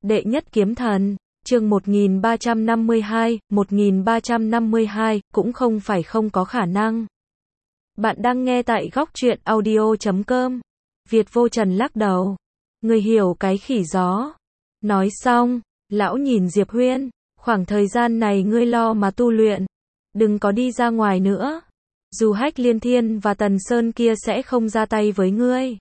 Đệ nhất kiếm thần, chương 1352, cũng không phải không có khả năng. Bạn đang nghe tại góc truyện audio.com. Việt Vô Trần lắc đầu. Người hiểu cái khỉ gió. Nói xong, lão nhìn Diệp Huyên, khoảng thời gian này ngươi lo mà tu luyện. Đừng có đi ra ngoài nữa. Dù Hách Liên Thiên và Tần Sơn kia sẽ không ra tay với ngươi.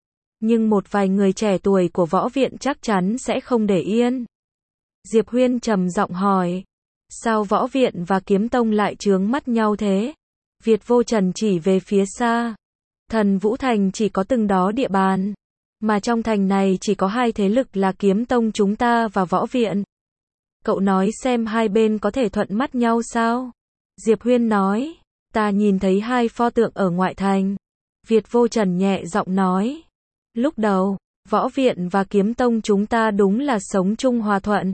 Nhưng một vài người trẻ tuổi của võ viện chắc chắn sẽ không để yên. Diệp Huyên trầm giọng hỏi. Sao võ viện và kiếm tông lại chướng mắt nhau thế? Việt Vô Trần chỉ về phía xa. Thần Vũ Thành chỉ có từng đó địa bàn. Mà trong thành này chỉ có hai thế lực là kiếm tông chúng ta và võ viện. Cậu nói xem hai bên có thể thuận mắt nhau sao? Diệp Huyên nói. Ta nhìn thấy hai pho tượng ở ngoại thành. Việt Vô Trần nhẹ giọng nói. Lúc đầu, võ viện và kiếm tông chúng ta đúng là sống chung hòa thuận.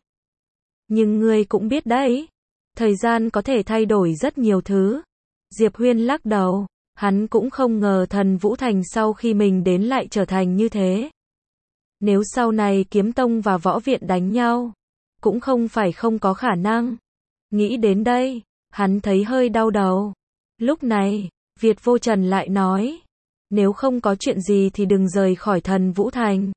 Nhưng ngươi cũng biết đấy, thời gian có thể thay đổi rất nhiều thứ. Diệp Huyên lắc đầu, hắn cũng không ngờ Thần Vũ Thành sau khi mình đến lại trở thành như thế. Nếu sau này kiếm tông và võ viện đánh nhau, cũng không phải không có khả năng. Nghĩ đến đây, hắn thấy hơi đau đầu. Lúc này, Việt Vô Trần lại nói. Nếu không có chuyện gì thì đừng rời khỏi Thần Vũ Thành.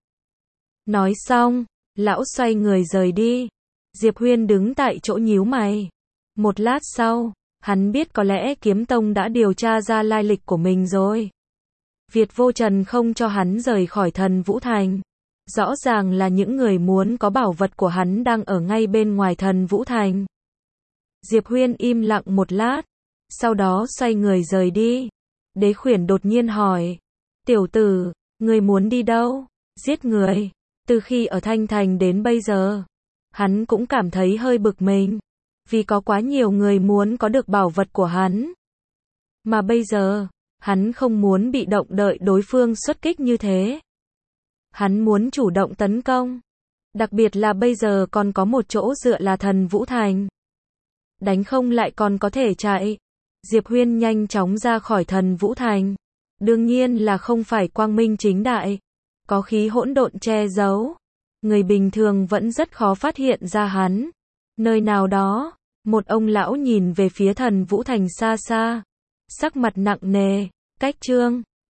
Nói xong, lão xoay người rời đi. Diệp Huyên đứng tại chỗ nhíu mày. Một lát sau, hắn biết có lẽ kiếm tông đã điều tra ra lai lịch của mình rồi. Việt Vô Trần không cho hắn rời khỏi Thần Vũ Thành. Rõ ràng là những người muốn có bảo vật của hắn đang ở ngay bên ngoài Thần Vũ Thành. Diệp Huyên im lặng một lát, sau đó xoay người rời đi. Đế Khuyển đột nhiên hỏi. Tiểu tử, ngươi muốn đi đâu? Giết người. Từ khi ở Thanh Thành đến bây giờ, hắn cũng cảm thấy hơi bực mình. Vì có quá nhiều người muốn có được bảo vật của hắn. Mà bây giờ, hắn không muốn bị động đợi đối phương xuất kích như thế. Hắn muốn chủ động tấn công. Đặc biệt là bây giờ còn có một chỗ dựa là Thần Vũ Thành. Đánh không lại còn có thể chạy. Diệp Huyên nhanh chóng ra khỏi Thần Vũ Thành. Đương nhiên là không phải quang minh chính đại. Có khí hỗn độn che giấu. Người bình thường vẫn rất khó phát hiện ra hắn. Nơi nào đó, một ông lão nhìn về phía Thần Vũ Thành xa xa. Sắc mặt nặng nề. Cách chương